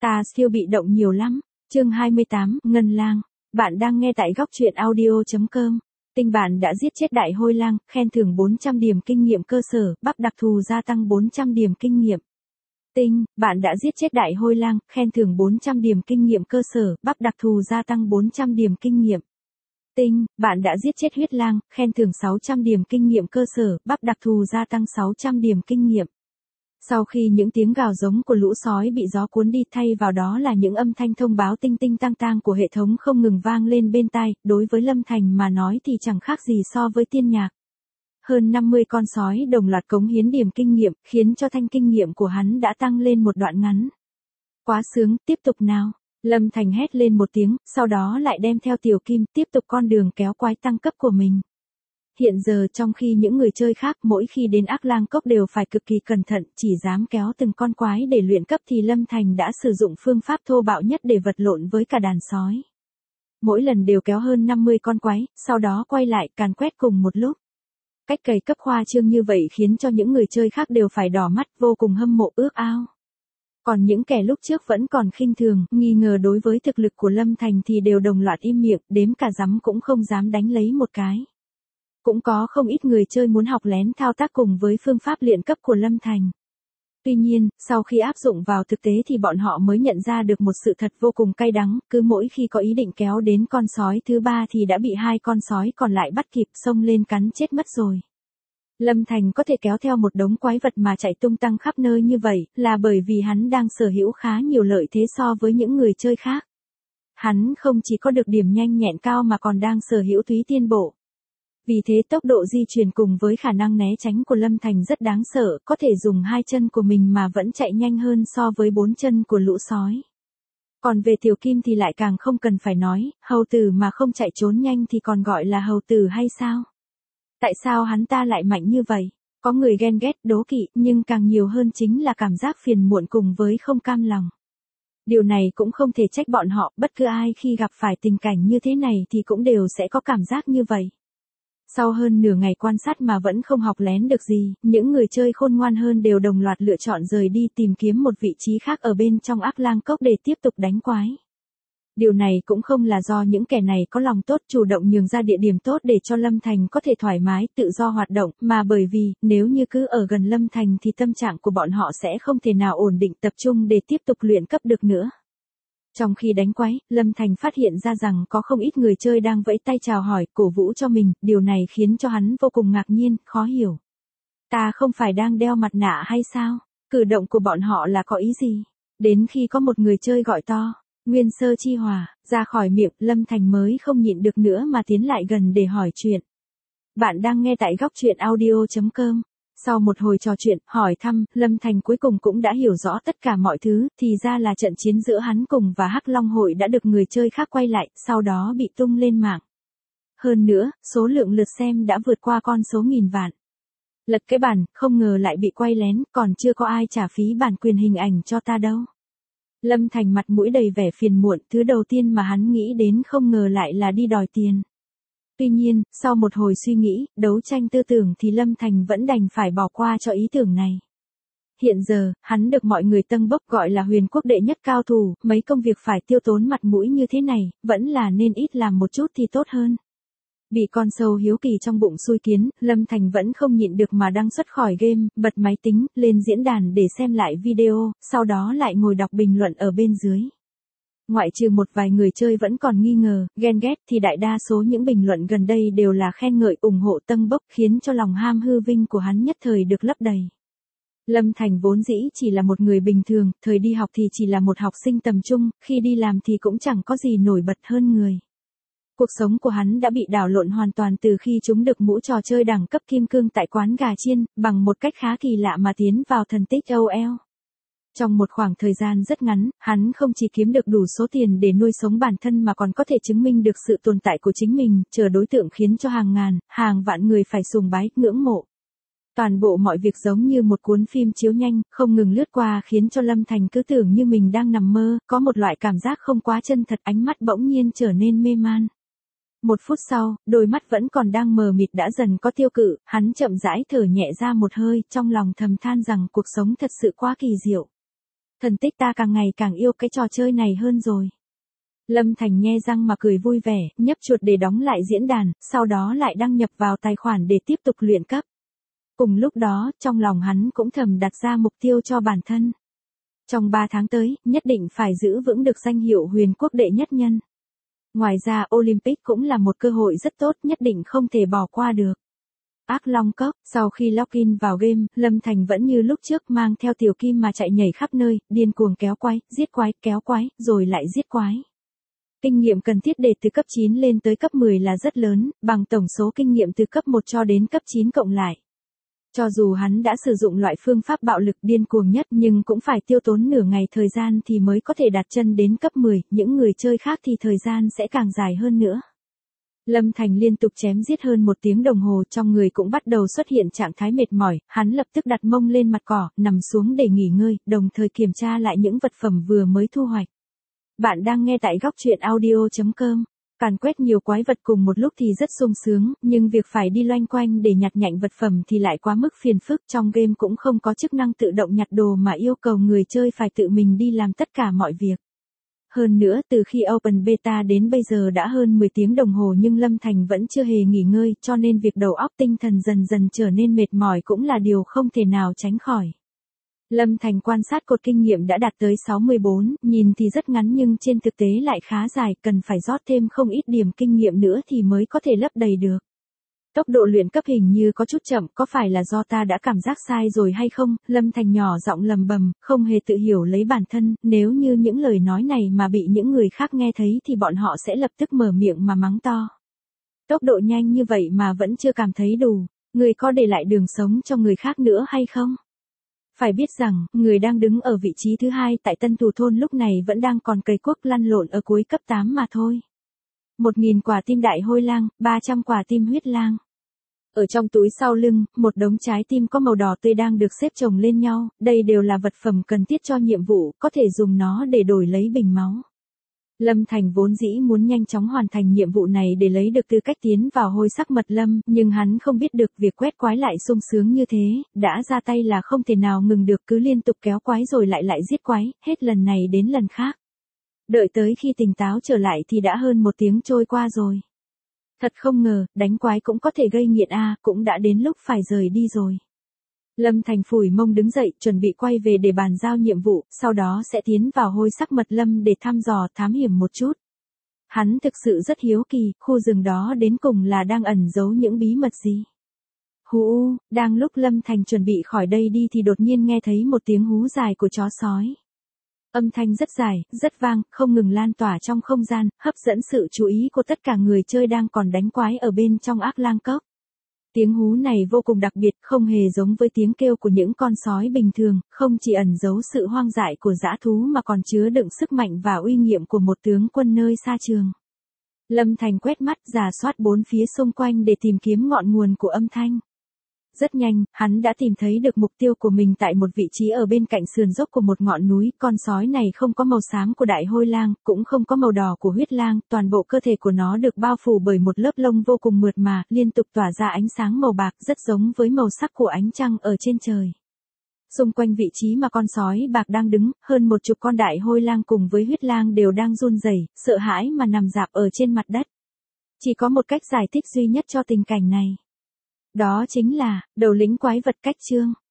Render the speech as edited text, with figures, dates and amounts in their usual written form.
Ta siêu bị động nhiều lắm. Chương 28, Ngân Lang. Bạn đang nghe tại góc truyện audio.com. Tinh bạn đã giết chết đại hôi lang, khen thưởng 400 điểm kinh nghiệm cơ sở, bắp đặc thù gia tăng 400 điểm kinh nghiệm. Tinh, bạn đã giết chết đại hôi lang, khen thưởng 400 điểm kinh nghiệm cơ sở, bắp đặc thù gia tăng 400 điểm kinh nghiệm. Tinh, bạn đã giết chết huyết lang, khen thưởng 600 điểm kinh nghiệm cơ sở, bắp đặc thù gia tăng 600 điểm kinh nghiệm. Sau khi những tiếng gào giống của lũ sói bị gió cuốn đi, thay vào đó là những âm thanh thông báo tinh tinh tang tang của hệ thống không ngừng vang lên bên tai, đối với Lâm Thành mà nói thì chẳng khác gì so với tiên nhạc. Hơn 50 con sói đồng loạt cống hiến điểm kinh nghiệm, khiến cho thanh kinh nghiệm của hắn đã tăng lên một đoạn ngắn. Quá sướng, tiếp tục nào. Lâm Thành hét lên một tiếng, sau đó lại đem theo Tiểu Kim tiếp tục con đường kéo quái tăng cấp của mình. Hiện giờ trong khi những người chơi khác mỗi khi đến Ác Lang Cốc đều phải cực kỳ cẩn thận, chỉ dám kéo từng con quái để luyện cấp, thì Lâm Thành đã sử dụng phương pháp thô bạo nhất để vật lộn với cả đàn sói. Mỗi lần đều kéo hơn 50 con quái, sau đó quay lại càn quét cùng một lúc. Cách cày cấp khoa trương như vậy khiến cho những người chơi khác đều phải đỏ mắt, vô cùng hâm mộ ước ao. Còn những kẻ lúc trước vẫn còn khinh thường, nghi ngờ đối với thực lực của Lâm Thành thì đều đồng loạt im miệng, đếm cả rắm cũng không dám đánh lấy một cái. Cũng có không ít người chơi muốn học lén thao tác cùng với phương pháp luyện cấp của Lâm Thành. Tuy nhiên, sau khi áp dụng vào thực tế thì bọn họ mới nhận ra được một sự thật vô cùng cay đắng, cứ mỗi khi có ý định kéo đến con sói thứ ba thì đã bị hai con sói còn lại bắt kịp, xông lên cắn chết mất rồi. Lâm Thành có thể kéo theo một đống quái vật mà chạy tung tăng khắp nơi như vậy, là bởi vì hắn đang sở hữu khá nhiều lợi thế so với những người chơi khác. Hắn không chỉ có được điểm nhanh nhẹn cao mà còn đang sở hữu túy tiên bộ. Vì thế tốc độ di chuyển cùng với khả năng né tránh của Lâm Thành rất đáng sợ, có thể dùng hai chân của mình mà vẫn chạy nhanh hơn so với bốn chân của lũ sói. Còn về Tiểu Kim thì lại càng không cần phải nói, hầu tử mà không chạy trốn nhanh thì còn gọi là hầu tử hay sao? Tại sao hắn ta lại mạnh như vậy? Có người ghen ghét, đố kỵ, nhưng càng nhiều hơn chính là cảm giác phiền muộn cùng với không cam lòng. Điều này cũng không thể trách bọn họ, bất cứ ai khi gặp phải tình cảnh như thế này thì cũng đều sẽ có cảm giác như vậy. Sau hơn nửa ngày quan sát mà vẫn không học lén được gì, những người chơi khôn ngoan hơn đều đồng loạt lựa chọn rời đi tìm kiếm một vị trí khác ở bên trong Ác Lang Cốc để tiếp tục đánh quái. Điều này cũng không là do những kẻ này có lòng tốt chủ động nhường ra địa điểm tốt để cho Lâm Thành có thể thoải mái tự do hoạt động, mà bởi vì, nếu như cứ ở gần Lâm Thành thì tâm trạng của bọn họ sẽ không thể nào ổn định tập trung để tiếp tục luyện cấp được nữa. Trong khi đánh quái, Lâm Thành phát hiện ra rằng có không ít người chơi đang vẫy tay chào hỏi, cổ vũ cho mình, điều này khiến cho hắn vô cùng ngạc nhiên, khó hiểu. Ta không phải đang đeo mặt nạ hay sao? Cử động của bọn họ là có ý gì? Đến khi có một người chơi gọi to, Nguyên Sơ Chi Hòa, ra khỏi miệng, Lâm Thành mới không nhịn được nữa mà tiến lại gần để hỏi chuyện. Bạn đang nghe tại góc truyện audio.com. Sau một hồi trò chuyện, hỏi thăm, Lâm Thành cuối cùng cũng đã hiểu rõ tất cả mọi thứ, thì ra là trận chiến giữa hắn cùng và Hắc Long Hội đã được người chơi khác quay lại, sau đó bị tung lên mạng. Hơn nữa, số lượng lượt xem đã vượt qua con số nghìn vạn. Lật cái bản, không ngờ lại bị quay lén, còn chưa có ai trả phí bản quyền hình ảnh cho ta đâu. Lâm Thành mặt mũi đầy vẻ phiền muộn, thứ đầu tiên mà hắn nghĩ đến không ngờ lại là đi đòi tiền. Tuy nhiên, sau một hồi suy nghĩ, đấu tranh tư tưởng thì Lâm Thành vẫn đành phải bỏ qua cho ý tưởng này. Hiện giờ, hắn được mọi người tâng bốc gọi là huyền quốc đệ nhất cao thủ, mấy công việc phải tiêu tốn mặt mũi như thế này, vẫn là nên ít làm một chút thì tốt hơn. Bị con sâu hiếu kỳ trong bụng xui kiến, Lâm Thành vẫn không nhịn được mà đăng xuất khỏi game, bật máy tính, lên diễn đàn để xem lại video, sau đó lại ngồi đọc bình luận ở bên dưới. Ngoại trừ một vài người chơi vẫn còn nghi ngờ, ghen ghét thì đại đa số những bình luận gần đây đều là khen ngợi ủng hộ tâng bốc, khiến cho lòng ham hư vinh của hắn nhất thời được lấp đầy. Lâm Thành vốn dĩ chỉ là một người bình thường, thời đi học thì chỉ là một học sinh tầm trung, khi đi làm thì cũng chẳng có gì nổi bật hơn người. Cuộc sống của hắn đã bị đảo lộn hoàn toàn từ khi chúng được mũ trò chơi đẳng cấp kim cương tại quán gà chiên, bằng một cách khá kỳ lạ mà tiến vào thần tích OL. Trong một khoảng thời gian rất ngắn, hắn không chỉ kiếm được đủ số tiền để nuôi sống bản thân mà còn có thể chứng minh được sự tồn tại của chính mình, chờ đối tượng khiến cho hàng ngàn, hàng vạn người phải sùng bái, ngưỡng mộ. Toàn bộ mọi việc giống như một cuốn phim chiếu nhanh, không ngừng lướt qua khiến cho Lâm Thành cứ tưởng như mình đang nằm mơ, có một loại cảm giác không quá chân thật, ánh mắt bỗng nhiên trở nên mê man. Một phút sau, đôi mắt vẫn còn đang mờ mịt đã dần có tiêu cự, hắn chậm rãi thở nhẹ ra một hơi, trong lòng thầm than rằng cuộc sống thật sự quá kỳ diệu. Thần tích ta càng ngày càng yêu cái trò chơi này hơn rồi. Lâm Thành nhe răng mà cười vui vẻ, nhấp chuột để đóng lại diễn đàn, sau đó lại đăng nhập vào tài khoản để tiếp tục luyện cấp. Cùng lúc đó, trong lòng hắn cũng thầm đặt ra mục tiêu cho bản thân. Trong 3 tháng tới, nhất định phải giữ vững được danh hiệu huyền quốc đệ nhất nhân. Ngoài ra Olympic cũng là một cơ hội rất tốt, nhất định không thể bỏ qua được. Ác Long Cốc, sau khi login vào game, Lâm Thành vẫn như lúc trước mang theo tiểu kim mà chạy nhảy khắp nơi, điên cuồng kéo quái, giết quái, kéo quái, rồi lại giết quái. Kinh nghiệm cần thiết để từ cấp 9 lên tới cấp 10 là rất lớn, bằng tổng số kinh nghiệm từ cấp 1 cho đến cấp 9 cộng lại. Cho dù hắn đã sử dụng loại phương pháp bạo lực điên cuồng nhất nhưng cũng phải tiêu tốn nửa ngày thời gian thì mới có thể đặt chân đến cấp 10, những người chơi khác thì thời gian sẽ càng dài hơn nữa. Lâm Thành liên tục chém giết hơn 1 tiếng đồng hồ, trong người cũng bắt đầu xuất hiện trạng thái mệt mỏi, hắn lập tức đặt mông lên mặt cỏ, nằm xuống để nghỉ ngơi, đồng thời kiểm tra lại những vật phẩm vừa mới thu hoạch. Bạn đang nghe tại góc truyện audio.com. Càn quét nhiều quái vật cùng một lúc thì rất sung sướng, nhưng việc phải đi loanh quanh để nhặt nhạnh vật phẩm thì lại quá mức phiền phức. Trong game cũng không có chức năng tự động nhặt đồ mà yêu cầu người chơi phải tự mình đi làm tất cả mọi việc. Hơn nữa, từ khi Open Beta đến bây giờ đã hơn 10 tiếng đồng hồ nhưng Lâm Thành vẫn chưa hề nghỉ ngơi, cho nên việc đầu óc tinh thần dần dần trở nên mệt mỏi cũng là điều không thể nào tránh khỏi. Lâm Thành quan sát cột kinh nghiệm đã đạt tới 64, nhìn thì rất ngắn nhưng trên thực tế lại khá dài, cần phải rót thêm không ít điểm kinh nghiệm nữa thì mới có thể lấp đầy được. Tốc độ luyện cấp hình như có chút chậm, có phải là do ta đã cảm giác sai rồi hay không? Lâm Thành nhỏ giọng lầm bầm, không hề tự hiểu lấy bản thân, nếu như những lời nói này mà bị những người khác nghe thấy thì bọn họ sẽ lập tức mở miệng mà mắng to. Tốc độ nhanh như vậy mà vẫn chưa cảm thấy đủ, người có để lại đường sống cho người khác nữa hay không? Phải biết rằng, người đang đứng ở vị trí thứ 2 tại Tân Thủ Thôn lúc này vẫn đang còn cày cuốc lăn lộn ở cuối cấp 8 mà thôi. 1.000 quả tim đại hôi lang, 300 quả tim huyết lang. Ở trong túi sau lưng, một đống trái tim có màu đỏ tươi đang được xếp chồng lên nhau, đây đều là vật phẩm cần thiết cho nhiệm vụ, có thể dùng nó để đổi lấy bình máu. Lâm Thành vốn dĩ muốn nhanh chóng hoàn thành nhiệm vụ này để lấy được tư cách tiến vào hôi sắc mật lâm, nhưng hắn không biết được việc quét quái lại sung sướng như thế, đã ra tay là không thể nào ngừng được, cứ liên tục kéo quái rồi lại giết quái, hết lần này đến lần khác. Đợi tới khi tỉnh táo trở lại thì đã hơn 1 tiếng trôi qua rồi. Thật không ngờ, đánh quái cũng có thể gây nghiện a, cũng đã đến lúc phải rời đi rồi. Lâm Thành phủi mông đứng dậy, chuẩn bị quay về để bàn giao nhiệm vụ, sau đó sẽ tiến vào hôi sắc mật lâm để thăm dò thám hiểm một chút. Hắn thực sự rất hiếu kỳ, khu rừng đó đến cùng là đang ẩn giấu những bí mật gì. Hú, đang lúc Lâm Thành chuẩn bị khỏi đây đi thì đột nhiên nghe thấy một tiếng hú dài của chó sói. Âm thanh rất dài, rất vang, không ngừng lan tỏa trong không gian, hấp dẫn sự chú ý của tất cả người chơi đang còn đánh quái ở bên trong Ác Lang Cốc. Tiếng hú này vô cùng đặc biệt, không hề giống với tiếng kêu của những con sói bình thường, không chỉ ẩn giấu sự hoang dại của dã thú mà còn chứa đựng sức mạnh và uy nghiêm của một tướng quân nơi xa trường. Lâm Thành quét mắt rà soát 4 phía xung quanh để tìm kiếm ngọn nguồn của âm thanh. Rất nhanh, hắn đã tìm thấy được mục tiêu của mình tại một vị trí ở bên cạnh sườn dốc của một ngọn núi. Con sói này không có màu xám của đại hôi lang, cũng không có màu đỏ của huyết lang, toàn bộ cơ thể của nó được bao phủ bởi một lớp lông vô cùng mượt mà, liên tục tỏa ra ánh sáng màu bạc, rất giống với màu sắc của ánh trăng ở trên trời. Xung quanh vị trí mà con sói bạc đang đứng, hơn 10 con đại hôi lang cùng với huyết lang đều đang run rẩy, sợ hãi mà nằm rạp ở trên mặt đất. Chỉ có một cách giải thích duy nhất cho tình cảnh này. Đó chính là, đầu lĩnh quái vật cách chương.